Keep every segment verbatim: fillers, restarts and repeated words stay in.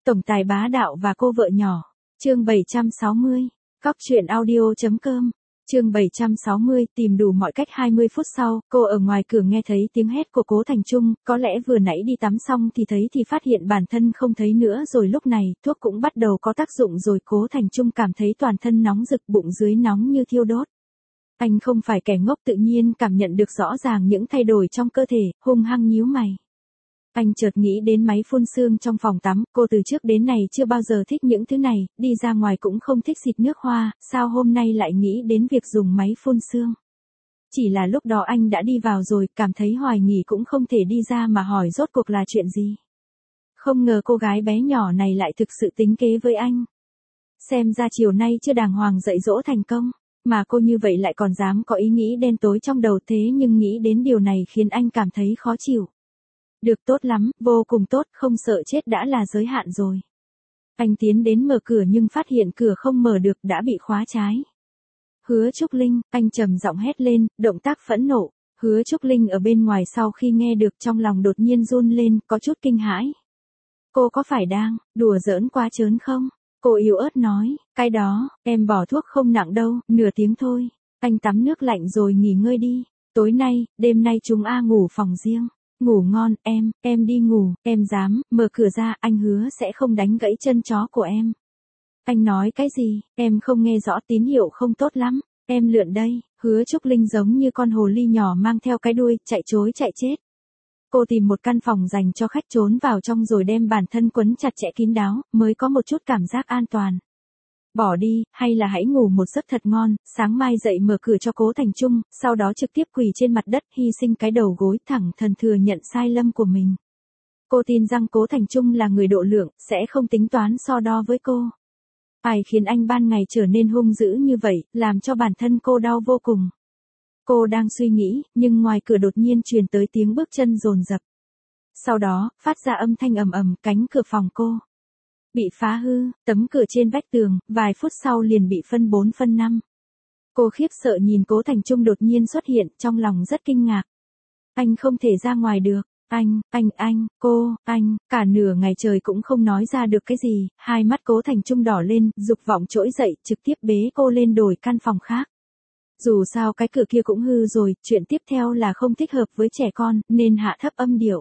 Tổng tài bá đạo và cô vợ nhỏ. Chương bảy trăm sáu mươi. Cóc truyện audio.com. Chương bảy trăm sáu mươi, tìm đủ mọi cách. Hai mươi phút sau, cô ở ngoài cửa nghe thấy tiếng hét của Cố Thành Trung, có lẽ vừa nãy đi tắm xong thì thấy thì phát hiện bản thân không thấy nữa rồi. Lúc này, thuốc cũng bắt đầu có tác dụng rồi. Cố Thành Trung cảm thấy toàn thân nóng rực, bụng dưới nóng như thiêu đốt. Anh không phải kẻ ngốc, tự nhiên cảm nhận được rõ ràng những thay đổi trong cơ thể, hung hăng nhíu mày. Anh chợt nghĩ đến máy phun sương trong phòng tắm, cô từ trước đến nay chưa bao giờ thích những thứ này, đi ra ngoài cũng không thích xịt nước hoa, sao hôm nay lại nghĩ đến việc dùng máy phun sương. Chỉ là lúc đó anh đã đi vào rồi, cảm thấy hoài nghi cũng không thể đi ra mà hỏi rốt cuộc là chuyện gì. Không ngờ cô gái bé nhỏ này lại thực sự tính kế với anh. Xem ra chiều nay chưa đàng hoàng dạy dỗ thành công, mà cô như vậy lại còn dám có ý nghĩ đen tối trong đầu. Thế nhưng nghĩ đến điều này khiến anh cảm thấy khó chịu. Được, tốt lắm, vô cùng tốt, không sợ chết đã là giới hạn rồi. Anh tiến đến mở cửa nhưng phát hiện cửa không mở được, đã bị khóa trái. Hứa Trúc Linh, anh trầm giọng hét lên, động tác phẫn nộ. Hứa Trúc Linh ở bên ngoài sau khi nghe được trong lòng đột nhiên run lên, có chút kinh hãi. Cô có phải đang đùa giỡn quá trớn không? Cô yếu ớt nói, cái đó, em bỏ thuốc không nặng đâu, nửa tiếng thôi. Anh tắm nước lạnh rồi nghỉ ngơi đi. Tối nay, đêm nay chúng a ngủ phòng riêng. Ngủ ngon, em, em đi ngủ, em dám, mở cửa ra, anh hứa sẽ không đánh gãy chân chó của em. Anh nói cái gì, em không nghe rõ, tín hiệu không tốt lắm, em lượn đây. Hứa Trúc Linh giống như con hồ ly nhỏ mang theo cái đuôi, chạy trối chạy chết. Cô tìm một căn phòng dành cho khách trốn vào trong rồi đem bản thân quấn chặt chẽ kín đáo, mới có một chút cảm giác an toàn. Bỏ đi, hay là hãy ngủ một giấc thật ngon, sáng mai dậy mở cửa cho Cố Thành Trung, sau đó trực tiếp quỳ trên mặt đất, hy sinh cái đầu gối, thẳng thắn thừa nhận sai lầm của mình. Cô tin rằng Cố Thành Trung là người độ lượng, sẽ không tính toán so đo với cô. Ai khiến anh ban ngày trở nên hung dữ như vậy, làm cho bản thân cô đau vô cùng. Cô đang suy nghĩ, nhưng ngoài cửa đột nhiên truyền tới tiếng bước chân dồn dập. Sau đó, phát ra âm thanh ầm ầm, cánh cửa phòng cô bị phá hư, tấm cửa trên vách tường, vài phút sau liền bị phân bốn phân năm. Cô khiếp sợ nhìn Cố Thành Trung đột nhiên xuất hiện, trong lòng rất kinh ngạc. Anh không thể ra ngoài được, anh, anh, anh, cô, anh, cả nửa ngày trời cũng không nói ra được cái gì, hai mắt Cố Thành Trung đỏ lên, dục vọng trỗi dậy, trực tiếp bế cô lên đổi căn phòng khác. Dù sao cái cửa kia cũng hư rồi, chuyện tiếp theo là không thích hợp với trẻ con, nên hạ thấp âm điệu.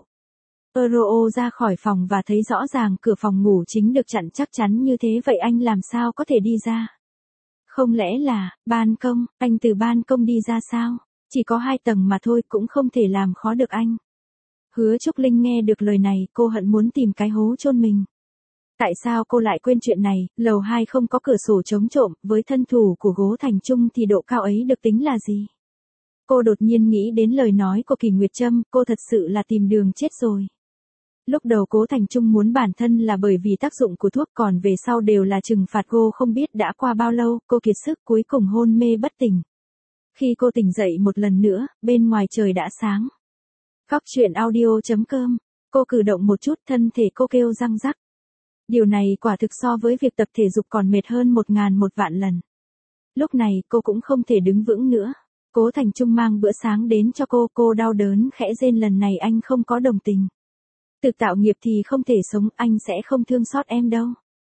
Euro ra khỏi phòng và thấy rõ ràng cửa phòng ngủ chính được chặn chắc chắn như thế, vậy anh làm sao có thể đi ra? Không lẽ là, ban công, anh từ ban công đi ra sao? Chỉ có hai tầng mà thôi, cũng không thể làm khó được anh. Hứa Trúc Linh nghe được lời này, cô hận muốn tìm cái hố chôn mình. Tại sao cô lại quên chuyện này, lầu hai không có cửa sổ chống trộm, với thân thủ của Cố Thành Trung thì độ cao ấy được tính là gì? Cô đột nhiên nghĩ đến lời nói của Kỳ Nguyệt Trâm, cô thật sự là tìm đường chết rồi. Lúc đầu Cố Thành Trung muốn bản thân là bởi vì tác dụng của thuốc, còn về sau đều là trừng phạt cô. Không biết đã qua bao lâu, cô kiệt sức cuối cùng hôn mê bất tỉnh. Khi cô tỉnh dậy một lần nữa, bên ngoài trời đã sáng. Cóc truyện audio.com. Cô cử động một chút, thân thể cô kêu răng rắc. Điều này quả thực so với việc tập thể dục còn mệt hơn một ngàn một vạn lần. Lúc này cô cũng không thể đứng vững nữa. Cố Thành Trung mang bữa sáng đến cho cô, cô đau đớn khẽ rên, lần này anh không có đồng tình. Tự tạo nghiệp thì không thể sống, anh sẽ không thương xót em đâu.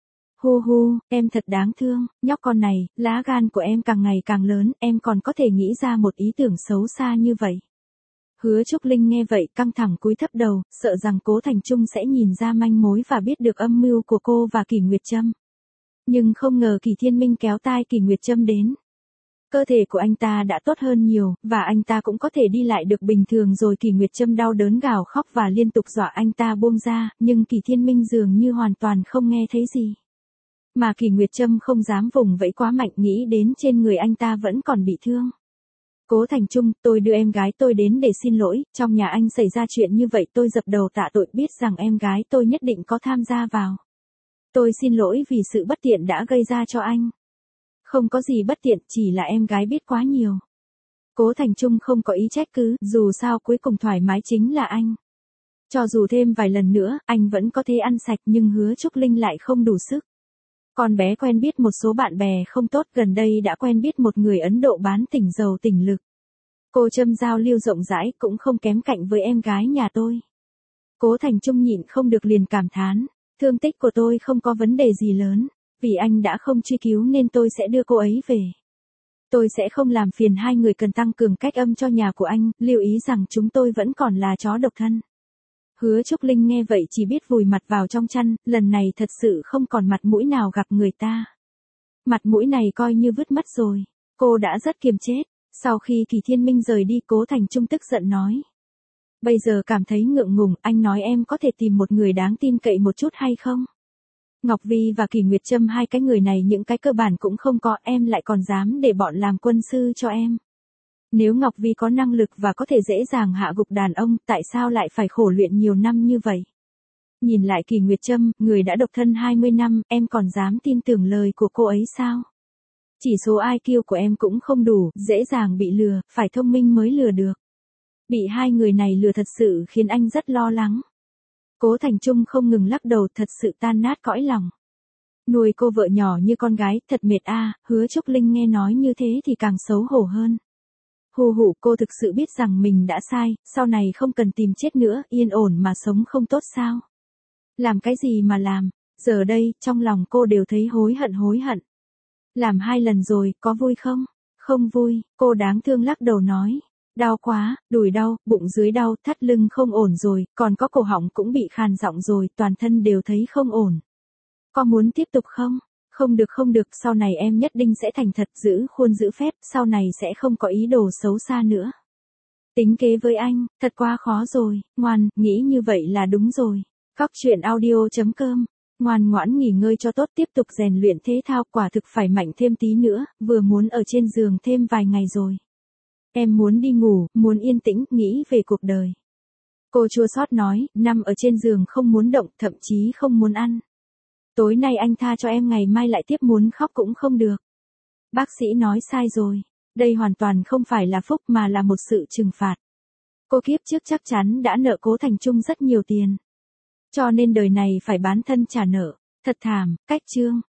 Hu hu, em thật đáng thương, nhóc con này, lá gan của em càng ngày càng lớn, em còn có thể nghĩ ra một ý tưởng xấu xa như vậy. Hứa Trúc Linh nghe vậy căng thẳng cúi thấp đầu, sợ rằng Cố Thành Trung sẽ nhìn ra manh mối và biết được âm mưu của cô và Kỳ Nguyệt Trâm. Nhưng không ngờ Kỳ Thiên Minh kéo tai Kỳ Nguyệt Trâm đến. Cơ thể của anh ta đã tốt hơn nhiều, và anh ta cũng có thể đi lại được bình thường rồi. Kỳ Nguyệt Trâm đau đớn gào khóc và liên tục dọa anh ta buông ra, nhưng Kỳ Thiên Minh dường như hoàn toàn không nghe thấy gì. Mà Kỳ Nguyệt Trâm không dám vùng vẫy quá mạnh, nghĩ đến trên người anh ta vẫn còn bị thương. Cố Thành Trung, tôi đưa em gái tôi đến để xin lỗi, trong nhà anh xảy ra chuyện như vậy tôi dập đầu tạ tội, biết rằng em gái tôi nhất định có tham gia vào. Tôi xin lỗi vì sự bất tiện đã gây ra cho anh. Không có gì bất tiện, chỉ là em gái biết quá nhiều. Cố Thành Trung không có ý trách cứ, dù sao cuối cùng thoải mái chính là anh. Cho dù thêm vài lần nữa, anh vẫn có thể ăn sạch, nhưng Hứa Trúc Linh lại không đủ sức. Con bé quen biết một số bạn bè không tốt, gần đây đã quen biết một người Ấn Độ bán tỉnh giàu tỉnh lực. Cô Trâm giao lưu rộng rãi, cũng không kém cạnh với em gái nhà tôi. Cố Thành Trung nhịn không được liền cảm thán. Thương tích của tôi không có vấn đề gì lớn, vì anh đã không truy cứu nên tôi sẽ đưa cô ấy về. Tôi sẽ không làm phiền hai người, cần tăng cường cách âm cho nhà của anh, lưu ý rằng chúng tôi vẫn còn là chó độc thân. Hứa Trúc Linh nghe vậy chỉ biết vùi mặt vào trong chăn, lần này thật sự không còn mặt mũi nào gặp người ta. Mặt mũi này coi như vứt mất rồi. Cô đã rất kiềm chết. Sau khi Kỳ Thiên Minh rời đi, Cố Thành Trung tức giận nói. Bây giờ cảm thấy ngượng ngùng, anh nói em có thể tìm một người đáng tin cậy một chút hay không? Ngọc Vi và Kỳ Nguyệt Trâm, hai cái người này những cái cơ bản cũng không có, em lại còn dám để bọn làm quân sư cho em. Nếu Ngọc Vi có năng lực và có thể dễ dàng hạ gục đàn ông, tại sao lại phải khổ luyện nhiều năm như vậy? Nhìn lại Kỳ Nguyệt Trâm, người đã độc thân hai mươi năm, em còn dám tin tưởng lời của cô ấy sao? Chỉ số i kiu của em cũng không đủ, dễ dàng bị lừa, phải thông minh mới lừa được. Bị hai người này lừa thật sự khiến anh rất lo lắng. Cố Thành Trung không ngừng lắc đầu, thật sự tan nát cõi lòng. Nuôi cô vợ nhỏ như con gái, thật mệt a. À. Hứa Trúc Linh nghe nói như thế thì càng xấu hổ hơn. Hù hụ, cô thực sự biết rằng mình đã sai, sau này không cần tìm chết nữa, yên ổn mà sống không tốt sao? Làm cái gì mà làm, giờ đây, trong lòng cô đều thấy hối hận hối hận. Làm hai lần rồi, có vui không? Không vui, cô đáng thương lắc đầu nói. Đau quá, đùi đau, bụng dưới đau, thắt lưng không ổn rồi, còn có cổ họng cũng bị khàn giọng rồi, toàn thân đều thấy không ổn. Có muốn tiếp tục không? Không được không được, sau này em nhất định sẽ thành thật, giữ khuôn giữ phép, sau này sẽ không có ý đồ xấu xa nữa. Tính kế với anh, thật quá khó rồi, ngoan, nghĩ như vậy là đúng rồi. Cóc truyện audio chấm com, ngoan ngoãn nghỉ ngơi cho tốt, tiếp tục rèn luyện thể thao, quả thực phải mạnh thêm tí nữa, vừa muốn ở trên giường thêm vài ngày rồi. Em muốn đi ngủ, muốn yên tĩnh, nghĩ về cuộc đời. Cô chua xót nói, nằm ở trên giường không muốn động, thậm chí không muốn ăn. Tối nay anh tha cho em, ngày mai lại tiếp muốn khóc cũng không được. Bác sĩ nói sai rồi. Đây hoàn toàn không phải là phúc mà là một sự trừng phạt. Cô kiếp trước chắc chắn đã nợ Cố Thành Trung rất nhiều tiền. Cho nên đời này phải bán thân trả nợ. Thật thảm, cách chương.